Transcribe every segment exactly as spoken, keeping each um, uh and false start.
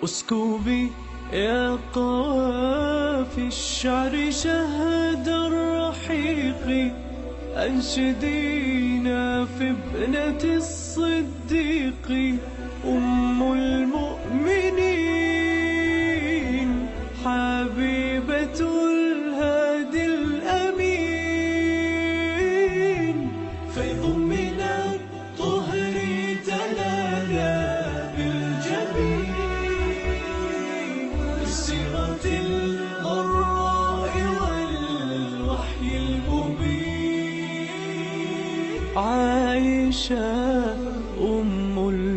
اسكبي يا قوافي الشعر شهد الرحيق، أنشدينا في ابنة الصديق أم المؤمنين، حبيبة الهادي الأمين. فيض من الطهر تلالا بالجبين، بالصيغة الغراء والوحي المبين. عائشة أم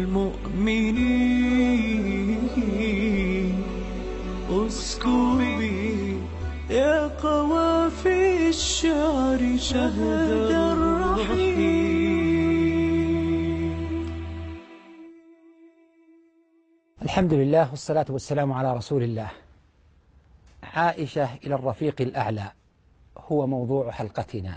المؤمنين، اسكبي يا قوافي الشعر شهد الرحيم. الحمد لله والصلاة والسلام على رسول الله. عائشة إلى الرفيق الأعلى هو موضوع حلقتنا.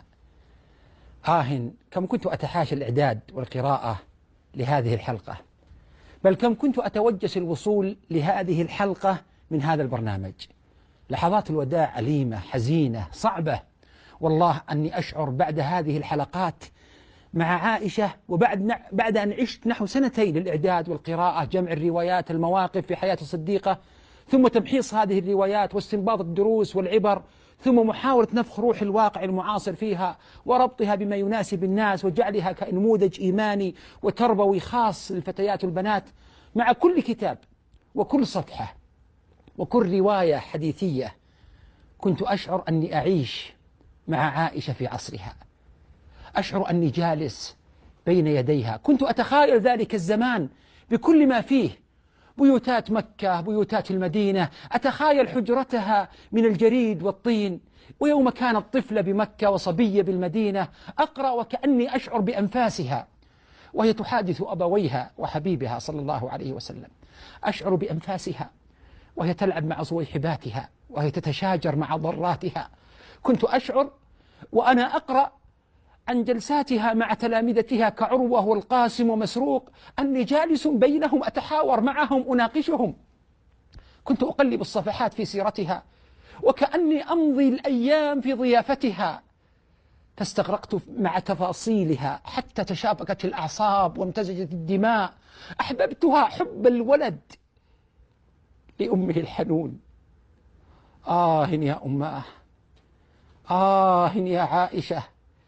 آه كم كنت أتحاشى الإعداد والقراءة لهذه الحلقة، بل كم كنت أتوجس الوصول لهذه الحلقة من هذا البرنامج. لحظات الوداع أليمة حزينة صعبة، والله أني أشعر بعد هذه الحلقات مع عائشة، وبعد بعد أن عشت نحو سنتين للإعداد والقراءة، جمع الروايات المواقف في حياة الصديقة، ثم تمحيص هذه الروايات واستنباط الدروس والعبر، ثم محاولة نفخ روح الواقع المعاصر فيها وربطها بما يناسب الناس وجعلها كنموذج إيماني وتربوي خاص للفتيات والبنات. مع كل كتاب وكل صفحة وكل رواية حديثية كنت أشعر أني أعيش مع عائشة في عصرها، أشعر أني جالس بين يديها. كنت أتخيل ذلك الزمان بكل ما فيه، بيوتات مكة، بيوتات المدينة، أتخيل حجرتها من الجريد والطين، ويوم كانت طفلة بمكة وصبية بالمدينة أقرأ وكأني أشعر بأنفاسها وهي تحادث أبويها وحبيبها صلى الله عليه وسلم. أشعر بأنفاسها وهي تلعب مع صويحباتها، وهي تتشاجر مع ضراتها. كنت أشعر وأنا أقرأ عن جلساتها مع تلامذتها كعروة والقاسم ومسروق أني جالس بينهم أتحاور معهم أناقشهم. كنت أقلب الصفحات في سيرتها وكأني أمضي الأيام في ضيافتها، فاستغرقت مع تفاصيلها حتى تشابكت الأعصاب وامتزجت الدماء. أحببتها حب الولد لأمه الحنون. آه يا أماه، آه يا عائشة،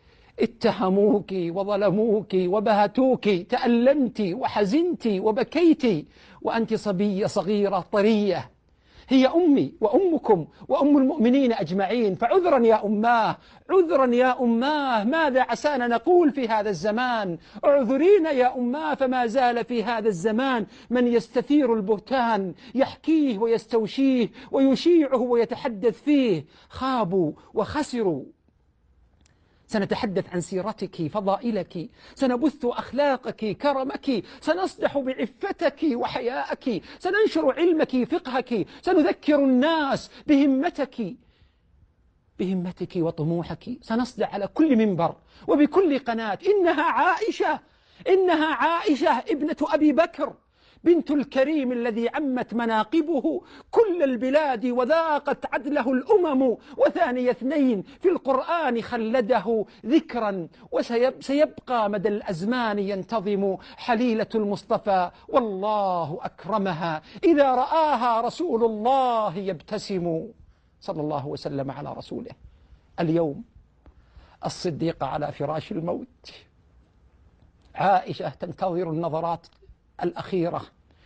اتهموك وظلموك وبهتوك، تألمت وحزنت وبكيت وأنت صبية صغيرة طرية. هي أمي وأمكم وأم المؤمنين أجمعين، فعذرا يا أماه، عذرا يا أماه، ماذا عسانا نقول في هذا الزمان؟ اعذرينا يا أماه، فما زال في هذا الزمان من يستثير البهتان، يحكيه ويستوشيه ويشيعه ويتحدث فيه. خابوا وخسروا. سنتحدث عن سيرتك فضائلك، سنبث أخلاقك كرمك، سنصدح بعفتك وحياءك، سننشر علمك فقهك، سنذكر الناس بهمتك بهمتك وطموحك، سنصدع على كل منبر وبكل قناة. إنها عائشة، إنها عائشة ابنة أبي بكر، بنت الكريم الذي عمت مناقبه كل البلاد وذاقت عدله الأمم، وثاني اثنين في القرآن خلده ذكرا، وسيبقى مدى الأزمان ينتظم حليلة المصطفى، والله أكرمها إذا رآها رسول الله يبتسم. صلى الله وسلم على رسوله. اليوم الصديقة على فراش الموت، عائشة تنتظر النظرات الأخيرة،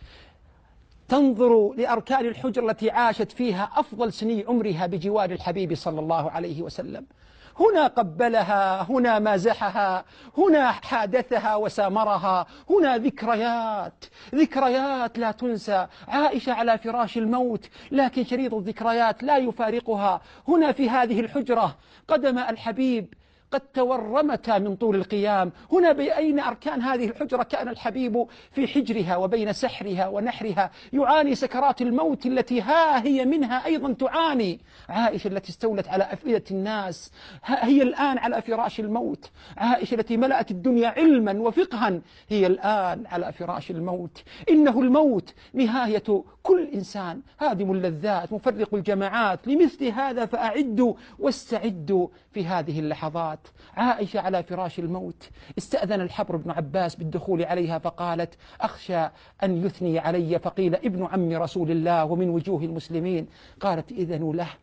تنظر لأركان الحجر التي عاشت فيها أفضل سني عمرها بجوار الحبيب صلى الله عليه وسلم. هنا قبلها، هنا مازحها، هنا حادثها وسامرها، هنا ذكريات ذكريات لا تنسى. عائشة على فراش الموت، لكن شريط الذكريات لا يفارقها. هنا في هذه الحجرة قدم الحبيب، قد تورمتا من طول القيام. هنا بأين أركان هذه الحجرة؟ كان الحبيب في حجرها وبين سحرها ونحرها يعاني سكرات الموت التي ها هي منها أيضا تعاني. عائشة التي استولت على أفئدة الناس هي الآن على فراش الموت. عائشة التي ملأت الدنيا علما وفقها هي الآن على فراش الموت. إنه الموت نهاية كل إنسان، هادم اللذات، مفرق الجماعات. لمثل هذا فأعدوا واستعدوا في هذه اللحظات. عائشة على فراش الموت استأذن الحبر بن عباس بالدخول عليها فقالت: أخشى أن يثني علي، فقيل: ابن عم رسول الله ومن وجوه المسلمين. قالت: إذنوا له.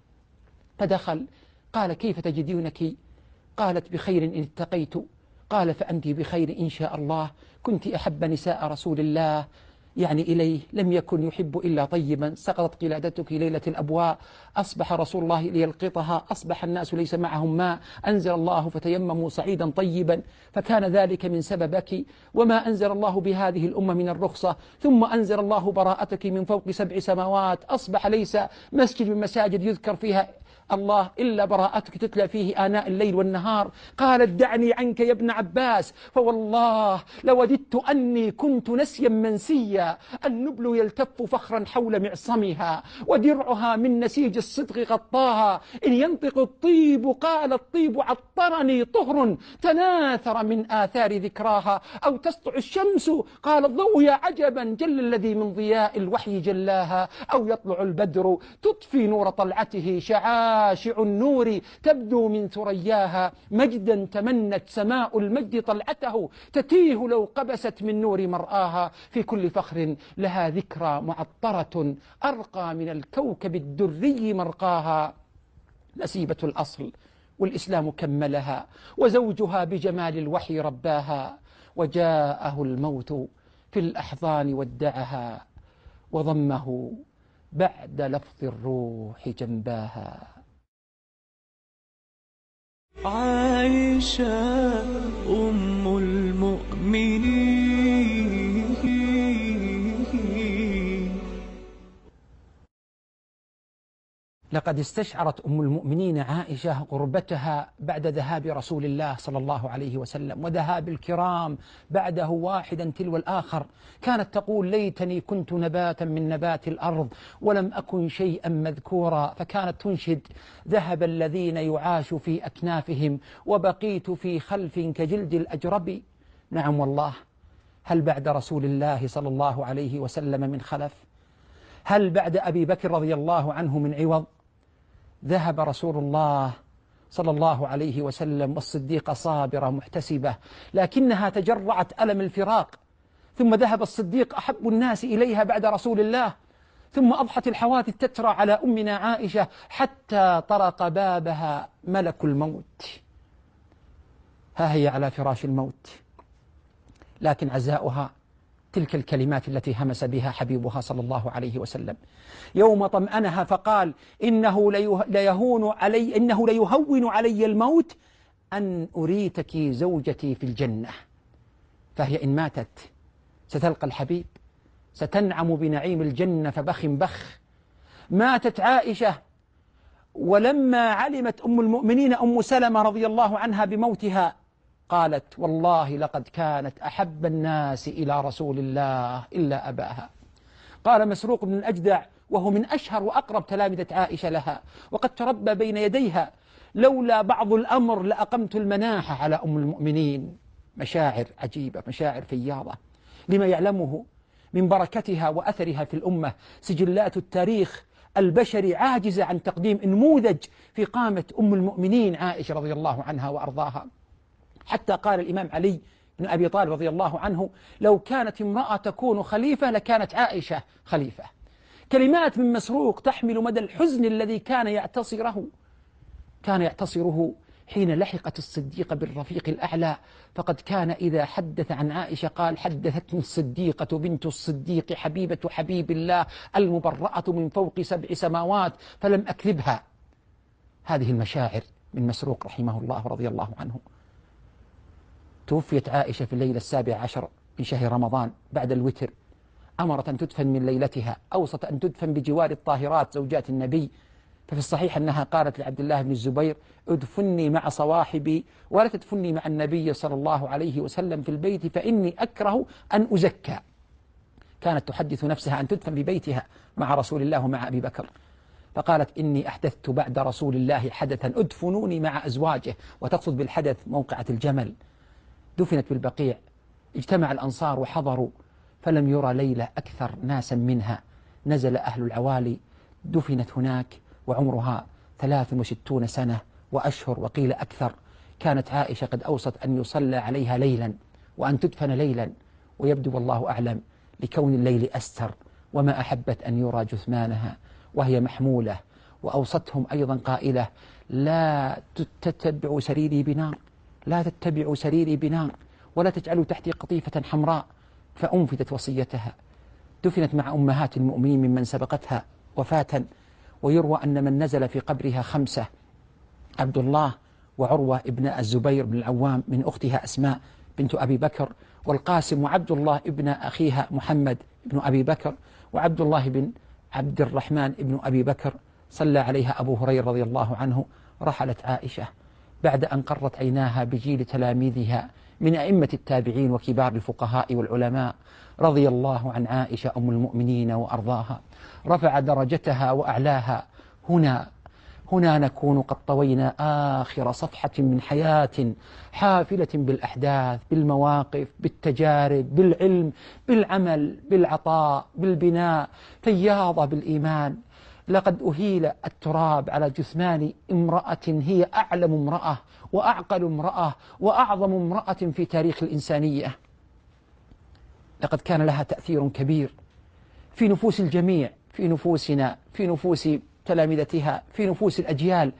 فدخل. قال: كيف تجدونك؟ قالت: بخير إن اتقيت. قال: فأنت بخير إن شاء الله. كنت أحب نساء رسول الله يعني إليه، لم يكن يحب إلا طيبا. سقطت قلادتك ليلة الأبواء، أصبح رسول الله ليلقطها، أصبح الناس ليس معهم ماء، أنزل الله فتيمموا صعيدا طيبا، فكان ذلك من سببك. وما أنزل الله بهذه الأمة من الرخصة، ثم أنزل الله براءتك من فوق سبع سماوات، أصبح ليس مسجد من مساجد يذكر فيها الله إلا براءتك تتلى فيه آناء الليل والنهار. قالت: دعني عنك يا ابن عباس، فوالله لوددت أني كنت نسيا منسيا. النبل يلتف فخرا حول معصمها، ودرعها من نسيج الصدق غطاها. إن ينطق الطيب قال الطيب عطرني طهر تناثر من آثار ذكراها، أو تسطع الشمس قال الضوء يا عجبا جل الذي من ضياء الوحي جلاها، أو يطلع البدر تطفي نور طلعته شعاشع النور تبدو من ثرياها. مجدا تمنت سماء المجد طلعته، تتيه لو قبست من نور مرآها. في كل فخر لها ذكرى معطرة، أرقى من الكوكب الدري مرقاها. نسيبة الأصل والإسلام كملها، وزوجها بجمال الوحي رباها. وجاءه الموت في الأحضان ودعها، وضمه بعد لفظ الروح جنباها. عائشة أم المؤمنين. لقد استشعرت أم المؤمنين عائشة غربتها بعد ذهاب رسول الله صلى الله عليه وسلم، وذهاب الكرام بعده واحدا تلو الآخر. كانت تقول: ليتني كنت نباتا من نبات الأرض ولم أكن شيئا مذكورا. فكانت تنشد: ذهب الذين يعاش في أكنافهم، وبقيت في خلف كجلد الأجرب. نعم والله، هل بعد رسول الله صلى الله عليه وسلم من خلف؟ هل بعد أبي بكر رضي الله عنه من عوض؟ ذهب رسول الله صلى الله عليه وسلم والصديقة صابرة محتسبة، لكنها تجرعت ألم الفراق. ثم ذهب الصديق أحب الناس إليها بعد رسول الله، ثم أضحت الحوادث تترى على أمنا عائشة حتى طرق بابها ملك الموت. ها هي على فراش الموت، لكن عزاؤها تلك الكلمات التي همس بها حبيبها صلى الله عليه وسلم يوم طمأنها فقال: إنه ليهون علي إنه ليهون علي الموت أن أريتك زوجتي في الجنة. فهي إن ماتت ستلقى الحبيب، ستنعم بنعيم الجنة فبخ بخ. ماتت عائشة، ولما علمت أم المؤمنين أم سلمة رضي الله عنها بموتها قالت: والله لقد كانت أحب الناس إلى رسول الله إلا أباها. قال مسروق بن الأجدع وهو من أشهر وأقرب تلامذة عائشة لها، وقد تربى بين يديها: لولا بعض الأمر لأقمت المناحة على أم المؤمنين. مشاعر عجيبة، مشاعر فياضة لما يعلمه من بركتها وأثرها في الأمة. سجلات التاريخ البشري عاجزة عن تقديم نموذج في قامة أم المؤمنين عائشة رضي الله عنها وأرضاها. حتى قال الإمام علي بن أبي طالب رضي الله عنه: لو كانت امرأة تكون خليفة لكانت عائشة خليفة. كلمات من مسروق تحمل مدى الحزن الذي كان يعتصره كان يعتصره حين لحقت الصديقة بالرفيق الأعلى. فقد كان إذا حدث عن عائشة قال: حدثتني الصديقة بنت الصديق حبيبة حبيب الله المبرأة من فوق سبع سماوات فلم أكذبها. هذه المشاعر من مسروق رحمه الله ورضي الله عنه. توفيت عائشة في الليلة السابع عشر من شهر رمضان بعد الوتر. أمرت أن تدفن من ليلتها، أوصت أن تدفن بجوار الطاهرات زوجات النبي ففي الصحيح أنها قالت لعبد الله بن الزبير: ادفني مع صواحبي ولا تدفني مع النبي صلى الله عليه وسلم في البيت فإني أكره أن أزكى. كانت تحدث نفسها أن تدفن في بيتها مع رسول الله ومع أبي بكر، فقالت: إني أحدثت بعد رسول الله حدثا أدفنوني مع أزواجه، وتقصد بالحدث موقعة الجمل. دفنت بالبقيع، اجتمع الأنصار وحضروا، فلم يرى ليلة أكثر ناسا منها. نزل أهل العوالي، دفنت هناك وعمرها ثلاث وستون سنة وأشهر وقيل أكثر. كانت عائشة قد أوصت أن يصلى عليها ليلا وأن تدفن ليلا، ويبدو والله أعلم لكون الليل أستر وما أحبت أن يرى جثمانها وهي محمولة. وأوصتهم أيضا قائلة: لا تتبعوا سريري بنار، لا تتبعوا سريري بنار، ولا تجعلوا تحتي قطيفة حمراء. فأنفذت وصيتها. دفنت مع أمهات المؤمنين ممن سبقتها وفاة، ويروى أن من نزل في قبرها خمسة: عبد الله وعروة ابن الزبير بن العوام من أختها أسماء بنت أبي بكر، والقاسم وعبد الله ابن أخيها محمد بن أبي بكر، وعبد الله بن عبد الرحمن بن أبي بكر. صلى عليها أبو هريرة رضي الله عنه. رحلت عائشة بعد أن قرت عيناها بجيل تلاميذها من أئمة التابعين وكبار الفقهاء والعلماء. رضي الله عن عائشة أم المؤمنين وأرضاها، رفع درجتها وأعلاها. هنا هنا نكون قد طوينا آخر صفحة من حياة حافلة بالأحداث، بالمواقف، بالتجارب، بالعلم، بالعمل، بالعطاء، بالبناء، فياضة بالإيمان. لقد أهيل التراب على جثمان امرأة هي أعلم امرأة وأعقل امرأة وأعظم امرأة في تاريخ الإنسانية. لقد كان لها تأثير كبير في نفوس الجميع، في نفوسنا، في نفوس تلامذتها، في نفوس الأجيال.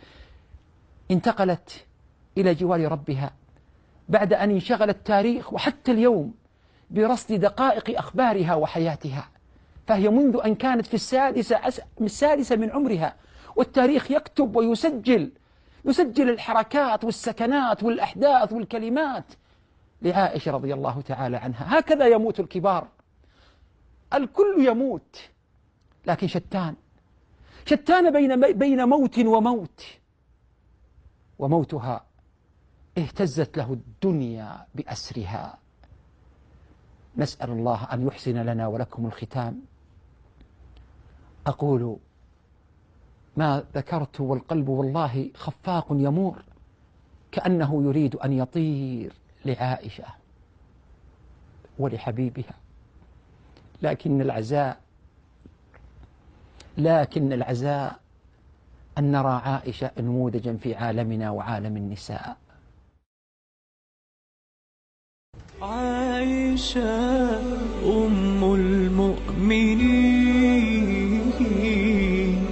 انتقلت إلى جوار ربها بعد أن انشغل التاريخ وحتى اليوم برصد دقائق أخبارها وحياتها، فهي منذ أن كانت في السادسة السادسة من عمرها والتاريخ يكتب ويسجل يسجل الحركات والسكنات والأحداث والكلمات لعائشة رضي الله تعالى عنها. هكذا يموت الكبار، الكل يموت، لكن شتان شتان بين بين موت وموت. وموتها اهتزت له الدنيا بأسرها. نسأل الله أن يحسن لنا ولكم الختام. أقول ما ذكرت والقلب والله خفاق يمور، كأنه يريد أن يطير لعائشة ولحبيبها، لكن العزاء لكن العزاء أن نرى عائشة نموذجا في عالمنا وعالم النساء. عائشة أم المؤمنين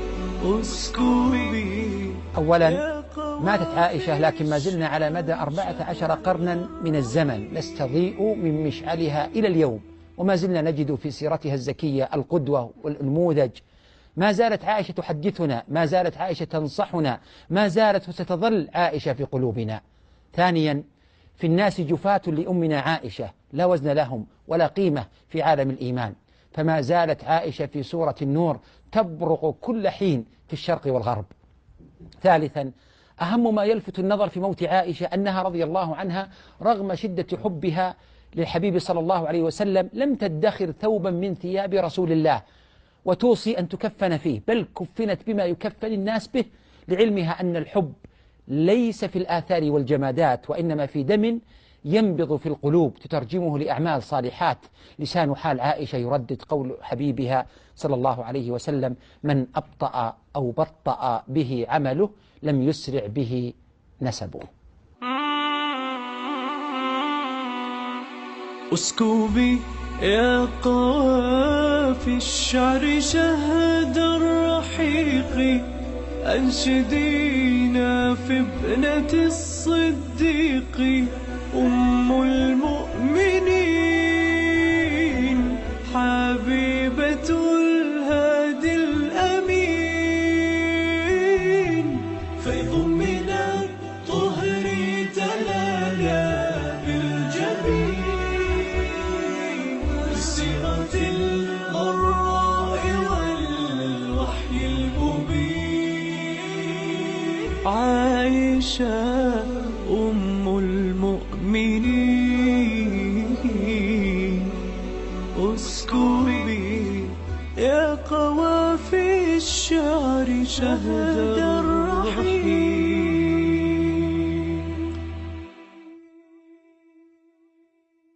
اسكبي. أولا ماتت عائشة، لكن ما زلنا على مدى أربعة عشر قرنا من الزمن نستضيء من مشعلها إلى اليوم، وما زلنا نجد في سيرتها الزكية القدوة والنموذج. ما زالت عائشة تحدثنا، ما زالت عائشة تنصحنا، ما زالت وستظل عائشة في قلوبنا. ثانيا، في الناس جفاة لأمنا عائشة لا وزن لهم ولا قيمة في عالم الإيمان، فما زالت عائشة في سورة النور تبرق كل حين في الشرق والغرب. ثالثا، أهم ما يلفت النظر في موت عائشة أنها رضي الله عنها رغم شدة حبها للحبيب صلى الله عليه وسلم لم تدخر ثوبا من ثياب رسول الله وتوصي أن تكفن فيه، بل كفنت بما يكفن الناس به، لعلمها أن الحب ليس في الآثار والجمادات، وإنما في دم ينبض في القلوب تترجمه لأعمال صالحات. لسان حال عائشة يردد قول حبيبها صلى الله عليه وسلم: من أبطأ أو بطأ به عمله لم يسرع به نسبه. اسكبي يا قوافي الشعر شهد الرحيق، أنشدينا في ابنة الصديق أم المؤمنين، حبيبة الهادي الأمين، فيض من الطهر تلالا بالجبين، بالسيرة الغراء والوحي المبين. عائشة أم المؤمنين. اسكبي يا قوافي الشعر شهد الرحيم.